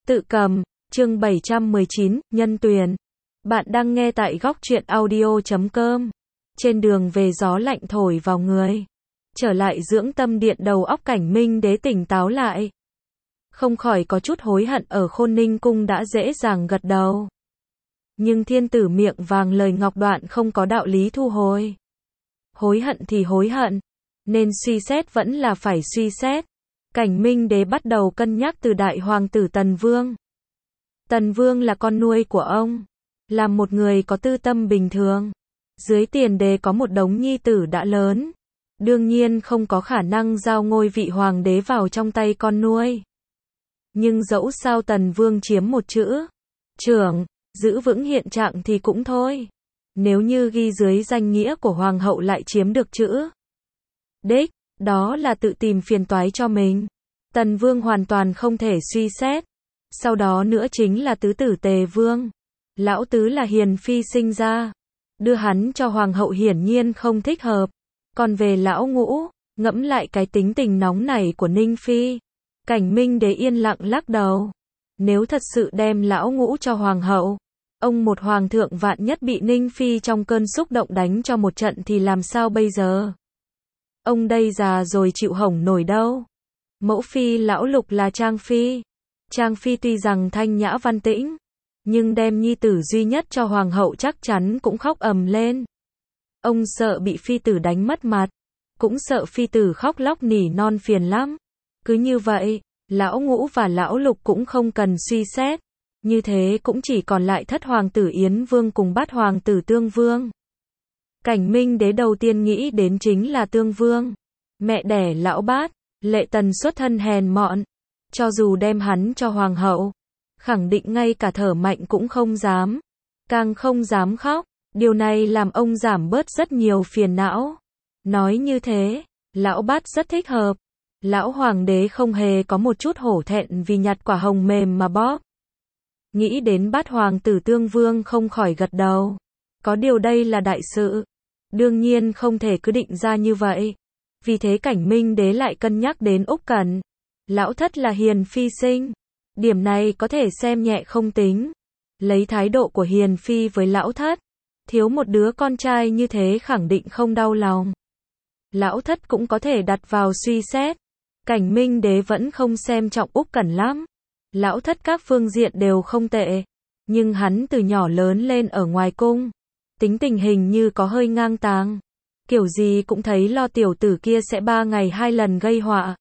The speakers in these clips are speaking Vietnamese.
Tự cầm, chương 719, Nhân Tuyền. Bạn đang nghe tại góc truyện audio.com. Trên đường về gió lạnh thổi vào người. Trở lại dưỡng tâm điện, đầu óc Cảnh Minh Đế tỉnh táo lại. Không khỏi có chút hối hận ở Khôn Ninh Cung đã dễ dàng gật đầu. Nhưng thiên tử miệng vàng lời ngọc đoạn không có đạo lý thu hồi. Hối hận thì hối hận, nên suy xét vẫn là phải suy xét. Cảnh Minh Đế bắt đầu cân nhắc từ đại hoàng tử Tần Vương. Tần Vương là con nuôi của ông, là một người có tư tâm bình thường. Dưới tiền đế có một đống nhi tử đã lớn, đương nhiên không có khả năng giao ngôi vị hoàng đế vào trong tay con nuôi. Nhưng dẫu sao Tần Vương chiếm một chữ trưởng, giữ vững hiện trạng thì cũng thôi. Nếu như ghi dưới danh nghĩa của hoàng hậu lại chiếm được chữ đích, đó là tự tìm phiền toái cho mình. Tần Vương hoàn toàn không thể suy xét. Sau đó nữa chính là tứ tử Tề Vương. Lão tứ là hiền phi sinh ra, đưa hắn cho hoàng hậu hiển nhiên không thích hợp. Còn về lão ngũ, ngẫm lại cái tính tình nóng nảy của Ninh Phi, Cảnh Minh Đế yên lặng lắc đầu. Nếu thật sự đem lão ngũ cho hoàng hậu, ông một hoàng thượng vạn nhất bị Ninh Phi trong cơn xúc động đánh cho một trận thì làm sao bây giờ? Ông đây già rồi chịu hỏng nổi đâu. Mẫu phi lão Lục là Trang Phi. Trang Phi tuy rằng thanh nhã văn tĩnh, nhưng đem nhi tử duy nhất cho hoàng hậu chắc chắn cũng khóc ầm lên. Ông sợ bị phi tử đánh mất mặt, cũng sợ phi tử khóc lóc nỉ non phiền lắm. Cứ như vậy, lão ngũ và lão Lục cũng không cần suy xét. Như thế cũng chỉ còn lại thất hoàng tử Yến Vương cùng bát hoàng tử Tương Vương. Cảnh Minh Đế đầu tiên nghĩ đến chính là Tương Vương. Mẹ đẻ lão bát, Lệ Tần xuất thân hèn mọn. Cho dù đem hắn cho hoàng hậu, khẳng định ngay cả thở mạnh cũng không dám. Càng không dám khóc. Điều này làm ông giảm bớt rất nhiều phiền não. Nói như thế, lão bát rất thích hợp. Lão hoàng đế không hề có một chút hổ thẹn vì nhặt quả hồng mềm mà bóp. Nghĩ đến bát hoàng tử Tương Vương không khỏi gật đầu. Có điều đây là đại sự, đương nhiên không thể cứ định ra như vậy. Vì thế Cảnh Minh Đế lại cân nhắc đến Úc Cẩn. Lão thất là hiền phi sinh, điểm này có thể xem nhẹ không tính. Lấy thái độ của hiền phi với lão thất, thiếu một đứa con trai như thế khẳng định không đau lòng. Lão thất cũng có thể đặt vào suy xét. Cảnh Minh Đế vẫn không xem trọng Úc Cẩn lắm. Lão thất các phương diện đều không tệ, nhưng hắn từ nhỏ lớn lên ở ngoài cung, tính tình hình như có hơi ngang tàng. Kiểu gì cũng thấy lo tiểu tử kia sẽ 3 ngày 2 lần gây họa.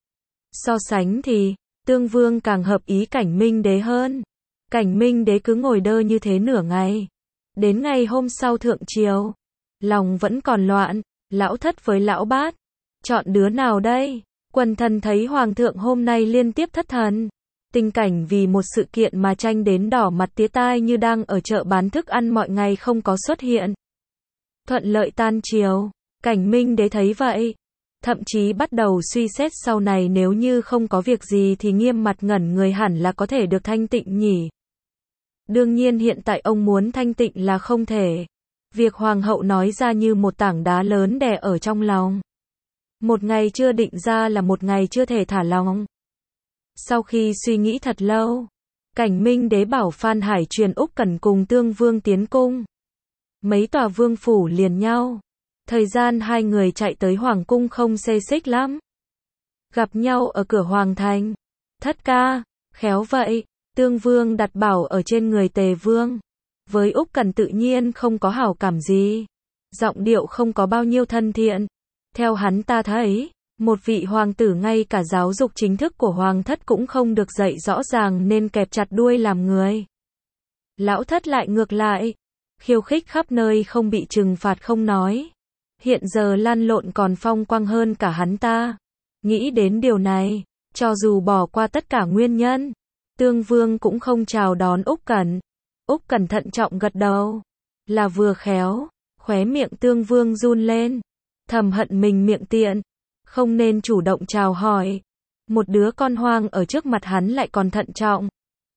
So sánh thì, Tương Vương càng hợp ý Cảnh Minh Đế hơn. Cảnh Minh Đế cứ ngồi đơ như thế nửa ngày. Đến ngày hôm sau thượng triều, lòng vẫn còn loạn, lão thất với lão bát, chọn đứa nào đây? Quần thần thấy hoàng thượng hôm nay liên tiếp thất thần. Tình cảnh vì một sự kiện mà tranh đến đỏ mặt tía tai như đang ở chợ bán thức ăn mọi ngày không có xuất hiện. Thuận lợi tan triều, Cảnh Minh Đế thấy vậy, thậm chí bắt đầu suy xét sau này nếu như không có việc gì thì nghiêm mặt ngẩn người hẳn là có thể được thanh tịnh nhỉ. Đương nhiên hiện tại ông muốn thanh tịnh là không thể. Việc hoàng hậu nói ra như một tảng đá lớn đè ở trong lòng. Một ngày chưa định ra là một ngày chưa thể thả lòng. Sau khi suy nghĩ thật lâu, Cảnh Minh Đế bảo Phan Hải truyền Úc Cẩn cùng Tương Vương tiến cung. Mấy tòa vương phủ liền nhau. Thời gian hai người chạy tới hoàng cung không xê xích lắm. Gặp nhau ở cửa hoàng thành. Thất ca, khéo vậy. Tương Vương đặt bảo ở trên người Tề Vương. Với Úc Cẩn tự nhiên không có hảo cảm gì. Giọng điệu không có bao nhiêu thân thiện. Theo hắn ta thấy, một vị hoàng tử ngay cả giáo dục chính thức của hoàng thất cũng không được dạy rõ ràng nên kẹp chặt đuôi làm người. Lão thất lại ngược lại, khiêu khích khắp nơi không bị trừng phạt không nói. Hiện giờ lăn lộn còn phong quang hơn cả hắn ta. Nghĩ đến điều này, cho dù bỏ qua tất cả nguyên nhân, Tương Vương cũng không chào đón Úc Cẩn. Úc Cẩn thận trọng gật đầu, là vừa khéo, khóe miệng Tương Vương run lên, thầm hận mình miệng tiện, không nên chủ động chào hỏi. Một đứa con hoang ở trước mặt hắn lại còn thận trọng.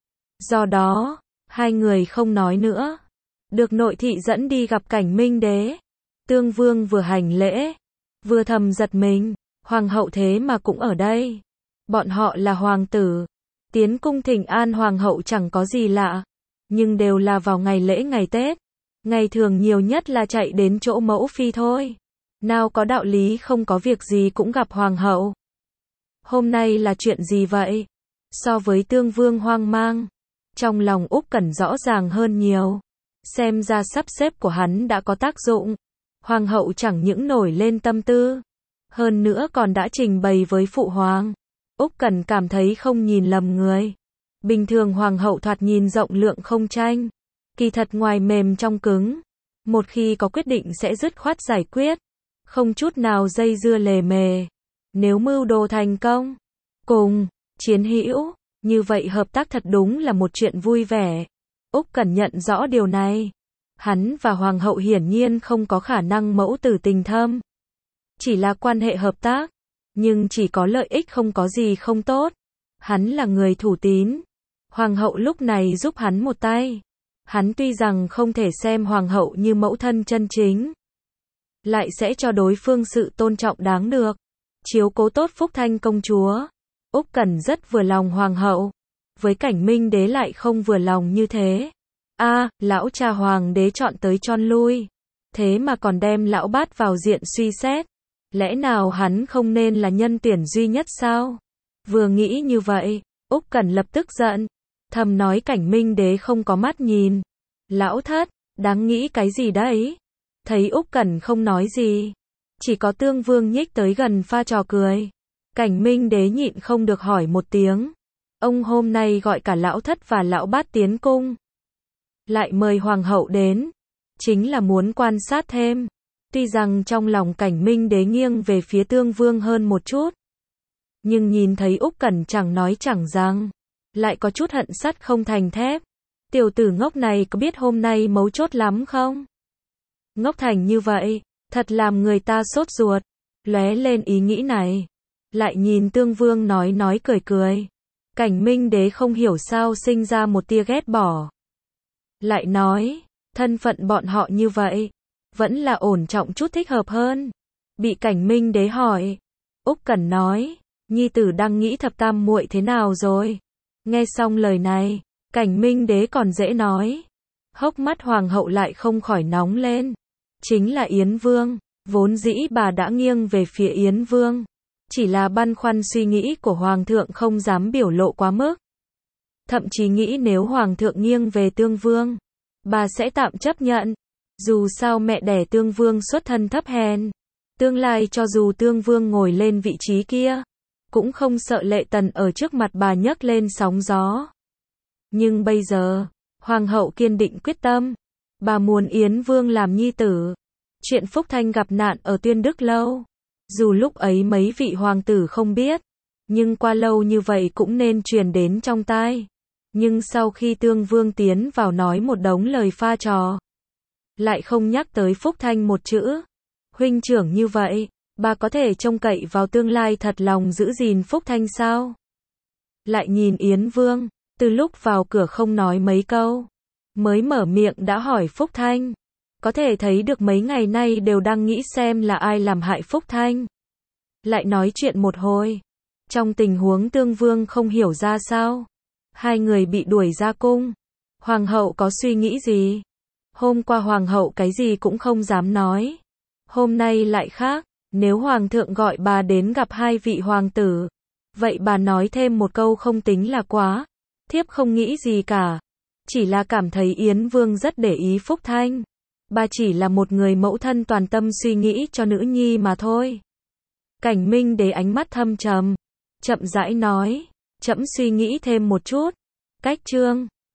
Do đó, hai người không nói nữa. Được nội thị dẫn đi gặp Cảnh Minh Đế. Tương Vương vừa hành lễ, vừa thầm giật mình, hoàng hậu thế mà cũng ở đây. Bọn họ là hoàng tử, Tiến cung thỉnh an hoàng hậu chẳng có gì lạ, nhưng đều là vào ngày lễ ngày Tết. Ngày thường nhiều nhất là chạy đến chỗ mẫu phi thôi. Nào có đạo lý không có việc gì cũng gặp hoàng hậu. Hôm nay là chuyện gì vậy? So với Tương Vương hoang mang, trong lòng Úc Cẩn rõ ràng hơn nhiều. Xem ra sắp xếp của hắn đã có tác dụng. Hoàng hậu chẳng những nổi lên tâm tư, hơn nữa còn đã trình bày với phụ hoàng. Úc Cẩn cảm thấy không nhìn lầm người. Bình thường hoàng hậu thoạt nhìn rộng lượng không tranh, kỳ thật ngoài mềm trong cứng. Một khi có quyết định sẽ dứt khoát giải quyết, không chút nào dây dưa lề mề. Nếu mưu đồ thành công, cùng chiến hữu, như vậy hợp tác thật đúng là một chuyện vui vẻ. Úc Cẩn nhận rõ điều này. Hắn và hoàng hậu hiển nhiên không có khả năng mẫu tử tình thâm, chỉ là quan hệ hợp tác, nhưng chỉ có lợi ích không có gì không tốt. Hắn là người thủ tín, hoàng hậu lúc này giúp hắn một tay. Hắn tuy rằng không thể xem hoàng hậu như mẫu thân chân chính, lại sẽ cho đối phương sự tôn trọng đáng được, chiếu cố tốt Phúc Thanh công chúa. Úc Cẩn rất vừa lòng hoàng hậu, với Cảnh Minh đế lại không vừa lòng như thế. Lão cha hoàng đế chọn tới chọn lui, thế mà còn đem lão bát vào diện suy xét. Lẽ nào hắn không nên là nhân tuyển duy nhất sao? Vừa nghĩ như vậy, Úc Cẩn lập tức giận, thầm nói Cảnh Minh đế không có mắt nhìn. Lão thất, đáng nghĩ cái gì đấy? Thấy Úc Cẩn không nói gì, chỉ có Tương Vương nhích tới gần pha trò cười. Cảnh Minh đế nhịn không được hỏi một tiếng. Ông hôm nay gọi cả lão thất và lão bát tiến cung, lại mời hoàng hậu đến, chính là muốn quan sát thêm. Tuy rằng trong lòng Cảnh Minh đế nghiêng về phía Tương Vương hơn một chút, nhưng nhìn thấy Úc Cẩn chẳng nói chẳng rằng, lại có chút hận sắt không thành thép. Tiểu tử ngốc này có biết hôm nay mấu chốt lắm không? Ngốc thành như vậy, thật làm người ta sốt ruột. Lóe lên ý nghĩ này, lại nhìn Tương Vương nói cười cười. Cảnh Minh đế không hiểu sao sinh ra một tia ghét bỏ. Lại nói, thân phận bọn họ như vậy, vẫn là ổn trọng chút thích hợp hơn. Bị Cảnh Minh đế hỏi, Úc Cẩn nói, nhi tử đang nghĩ thập tam muội thế nào rồi? Nghe xong lời này, Cảnh Minh đế còn dễ nói, hốc mắt hoàng hậu lại không khỏi nóng lên. Chính là Yến Vương, vốn dĩ bà đã nghiêng về phía Yến Vương, chỉ là băn khoăn suy nghĩ của hoàng thượng không dám biểu lộ quá mức. Thậm chí nghĩ nếu hoàng thượng nghiêng về Tương Vương, bà sẽ tạm chấp nhận. Dù sao mẹ đẻ Tương Vương xuất thân thấp hèn, tương lai cho dù Tương Vương ngồi lên vị trí kia, cũng không sợ Lệ Tần ở trước mặt bà nhấc lên sóng gió. Nhưng bây giờ, hoàng hậu kiên định quyết tâm, bà muốn Yến Vương làm nhi tử. Chuyện Phúc Thanh gặp nạn ở Tuyên Đức Lâu, dù lúc ấy mấy vị hoàng tử không biết, nhưng qua lâu như vậy cũng nên truyền đến trong tai. Nhưng sau khi Tương Vương tiến vào nói một đống lời pha trò, lại không nhắc tới Phúc Thanh một chữ. Huynh trưởng như vậy, bà có thể trông cậy vào tương lai thật lòng giữ gìn Phúc Thanh sao? Lại nhìn Yến Vương, từ lúc vào cửa không nói mấy câu, mới mở miệng đã hỏi Phúc Thanh. Có thể thấy được mấy ngày nay đều đang nghĩ xem là ai làm hại Phúc Thanh. Lại nói chuyện một hồi, trong tình huống Tương Vương không hiểu ra sao, hai người bị đuổi ra cung, hoàng hậu có suy nghĩ gì? Hôm qua hoàng hậu cái gì cũng không dám nói, hôm nay lại khác. Nếu hoàng thượng gọi bà đến gặp hai vị hoàng tử, vậy bà nói thêm một câu không tính là quá. Thiếp không nghĩ gì cả, chỉ là cảm thấy Yến Vương rất để ý Phúc Thanh. Bà chỉ là một người mẫu thân toàn tâm suy nghĩ cho nữ nhi mà thôi. Cảnh Minh đế ánh mắt thâm trầm, chậm rãi nói, trẫm suy nghĩ thêm một chút. Cách chương